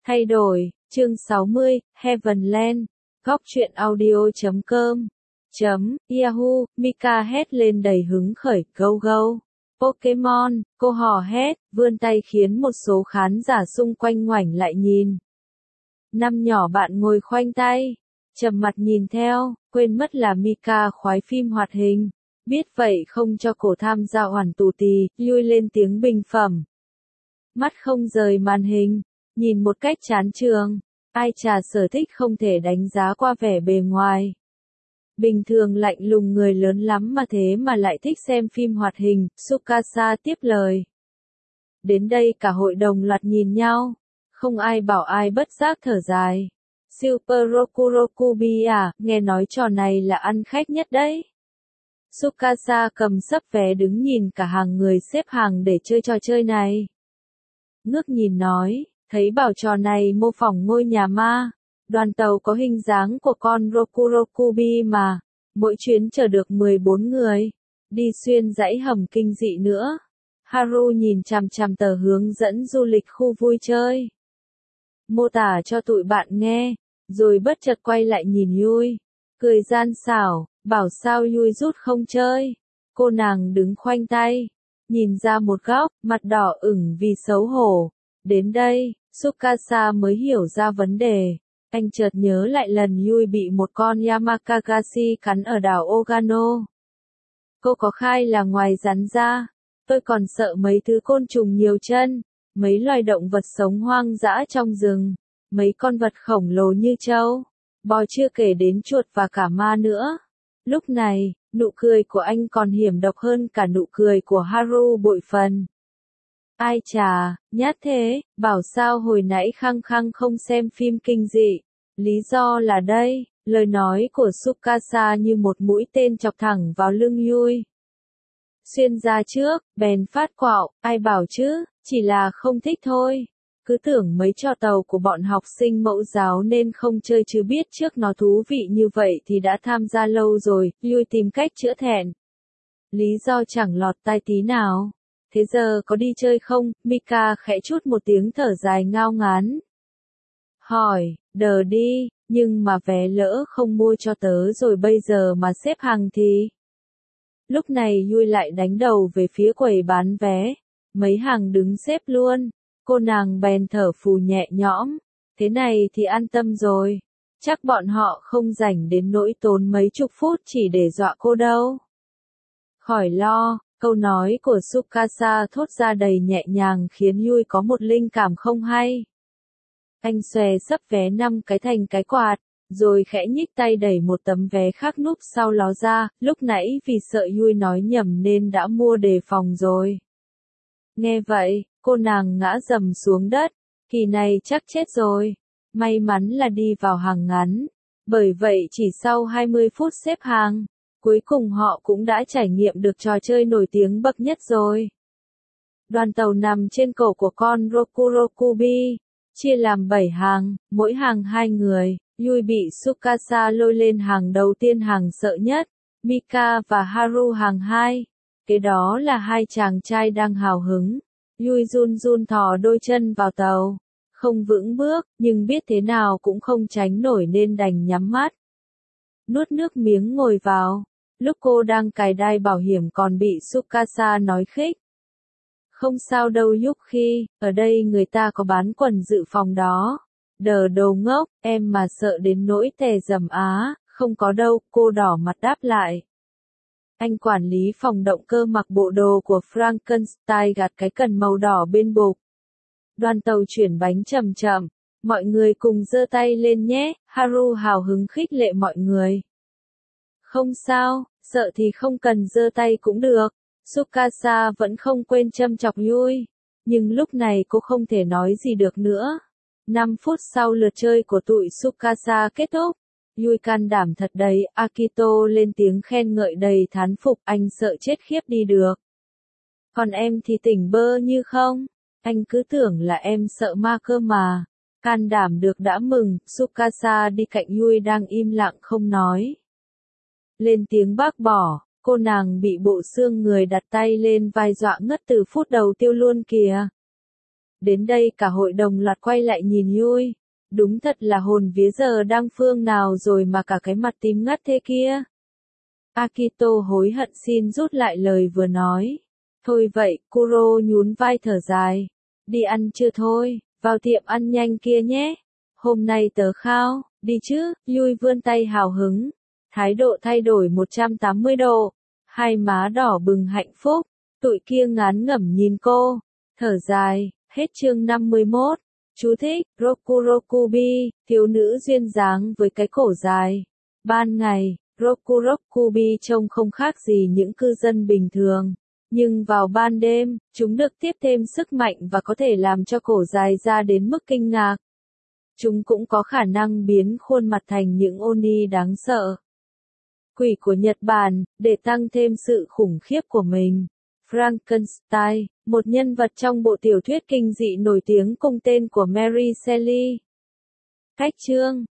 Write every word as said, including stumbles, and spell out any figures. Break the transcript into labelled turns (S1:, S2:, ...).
S1: Thay đổi, chương sáu mươi, Heavenland, góc truyện audio chấm com, chấm, Yahoo, Mika hét lên đầy hứng khởi, go go. Pokemon, cô hò hét, vươn tay khiến một số khán giả xung quanh ngoảnh lại nhìn. Năm nhỏ bạn ngồi khoanh tay, trầm mặt nhìn theo, quên mất là Mika khoái phim hoạt hình. Biết vậy không cho cổ tham gia hoàn tù tì, lui lên tiếng bình phẩm. Mắt không rời màn hình, nhìn một cách chán chường, ai chả sở thích không thể đánh giá qua vẻ bề ngoài. Bình thường lạnh lùng người lớn lắm mà thế mà lại thích xem phim hoạt hình, Tsukasa tiếp lời. Đến đây cả hội đồng loạt nhìn nhau, không ai bảo ai bất giác thở dài. Super Roku Rokubi à, nghe nói trò này là ăn khách nhất đấy. Tsukasa cầm sấp vé đứng nhìn cả hàng người xếp hàng để chơi trò chơi này. Ngước nhìn nói, thấy bảo trò này mô phỏng ngôi nhà ma. Đoàn tàu có hình dáng của con Rokurokubi mà, mỗi chuyến chở được mười bốn người, đi xuyên dãy hầm kinh dị nữa. Haru nhìn chằm chằm tờ hướng dẫn du lịch khu vui chơi. Mô tả cho tụi bạn nghe, rồi bất chợt quay lại nhìn Yui, cười gian xảo, bảo sao Yui rút không chơi. Cô nàng đứng khoanh tay, nhìn ra một góc, mặt đỏ ửng vì xấu hổ. Đến đây, Tsukasa mới hiểu ra vấn đề. Anh chợt nhớ lại lần Yui bị một con Yamakagashi cắn ở đảo Ogano. Cô có khai là ngoài rắn ra, tôi còn sợ mấy thứ côn trùng nhiều chân, mấy loài động vật sống hoang dã trong rừng, mấy con vật khổng lồ như trâu, bò, chưa kể đến chuột và cả ma nữa. Lúc này, nụ cười của anh còn hiểm độc hơn cả nụ cười của Haru bội phần. Ai chà, nhát thế, bảo sao hồi nãy khăng khăng không xem phim kinh dị. Lý do là đây, lời nói của Tsukasa như một mũi tên chọc thẳng vào lưng Yui. Xuyên ra trước, bèn phát quạo, ai bảo chứ, chỉ là không thích thôi. Cứ tưởng mấy trò tàu của bọn học sinh mẫu giáo nên không chơi chứ biết trước nó thú vị như vậy thì đã tham gia lâu rồi, Yui tìm cách chữa thẹn. Lý do chẳng lọt tai tí nào. Thế giờ có đi chơi không? Mika khẽ chút một tiếng thở dài ngao ngán. Hỏi, đờ đi, nhưng mà vé lỡ không mua cho tớ rồi bây giờ mà xếp hàng thì... Lúc này Yui lại đánh đầu về phía quầy bán vé. Mấy hàng đứng xếp luôn. Cô nàng bèn thở phù nhẹ nhõm. Thế này thì an tâm rồi. Chắc bọn họ không rảnh đến nỗi tốn mấy chục phút chỉ để dọa cô đâu. Khỏi lo. Câu nói của Tsukasa thốt ra đầy nhẹ nhàng khiến Yui có một linh cảm không hay. Anh xòe sấp vé năm cái thành cái quạt, rồi khẽ nhích tay đẩy một tấm vé khác núp sau ló ra, lúc nãy vì sợ Yui nói nhầm nên đã mua đề phòng rồi. Nghe vậy, cô nàng ngã rầm xuống đất, kỳ này chắc chết rồi. May mắn là đi vào hàng ngắn, bởi vậy chỉ sau hai mươi phút xếp hàng, cuối cùng họ cũng đã trải nghiệm được trò chơi nổi tiếng bậc nhất rồi. Đoàn tàu nằm trên cổ của con Rokurokubi, chia làm bảy hàng, mỗi hàng hai người. Yui bị Tsukasa lôi lên hàng đầu tiên, hàng sợ nhất, Mika và Haru hàng hai. Kế đó là hai chàng trai đang hào hứng. Yui run run thò đôi chân vào tàu, không vững bước, nhưng biết thế nào cũng không tránh nổi nên đành nhắm mắt. Nuốt nước miếng ngồi vào. Lúc cô đang cài đai bảo hiểm còn bị Tsukasa nói khích. Không sao đâu Yuki, ở đây người ta có bán quần dự phòng đó. Đờ đầu ngốc, em mà sợ đến nỗi tè dầm á, không có đâu, cô đỏ mặt đáp lại. Anh quản lý phòng động cơ mặc bộ đồ của Frankenstein gạt cái cần màu đỏ bên bục. Đoàn tàu chuyển bánh chậm chậm, mọi người cùng giơ tay lên nhé, Haru hào hứng khích lệ mọi người. Không sao, sợ thì không cần giơ tay cũng được. Tsukasa vẫn không quên châm chọc Yui, nhưng lúc này cô không thể nói gì được nữa. năm phút sau lượt chơi của tụi Tsukasa kết thúc. Yui can đảm thật đấy, Akito lên tiếng khen ngợi đầy thán phục, anh sợ chết khiếp đi được. Còn em thì tỉnh bơ như không, anh cứ tưởng là em sợ ma cơ mà. Can đảm được đã mừng, Tsukasa đi cạnh Yui đang im lặng không nói. Lên tiếng bác bỏ, cô nàng bị bộ xương người đặt tay lên vai dọa ngất từ phút đầu tiêu luôn kìa. Đến đây cả hội đồng loạt quay lại nhìn Yui. Đúng thật là hồn vía giờ đang phương nào rồi mà cả cái mặt tím ngắt thế kia. Akito hối hận xin rút lại lời vừa nói. Thôi vậy, Kuro nhún vai thở dài. Đi ăn chưa thôi, vào tiệm ăn nhanh kia nhé. Hôm nay tớ khao, đi chứ, Yui vươn tay hào hứng. Thái độ thay đổi một trăm tám mươi độ. Hai má đỏ bừng hạnh phúc. Tụi kia ngán ngẩm nhìn cô. Thở dài, hết chương năm mươi mốt. Chú thích, Rokurokubi, thiếu nữ duyên dáng với cái cổ dài. Ban ngày, Rokurokubi trông không khác gì những cư dân bình thường. Nhưng vào ban đêm, chúng được tiếp thêm sức mạnh và có thể làm cho cổ dài ra đến mức kinh ngạc. Chúng cũng có khả năng biến khuôn mặt thành những oni đáng sợ. Quỷ của Nhật Bản, để tăng thêm sự khủng khiếp của mình. Frankenstein, một nhân vật trong bộ tiểu thuyết kinh dị nổi tiếng cùng tên của Mary Shelley. Cách chương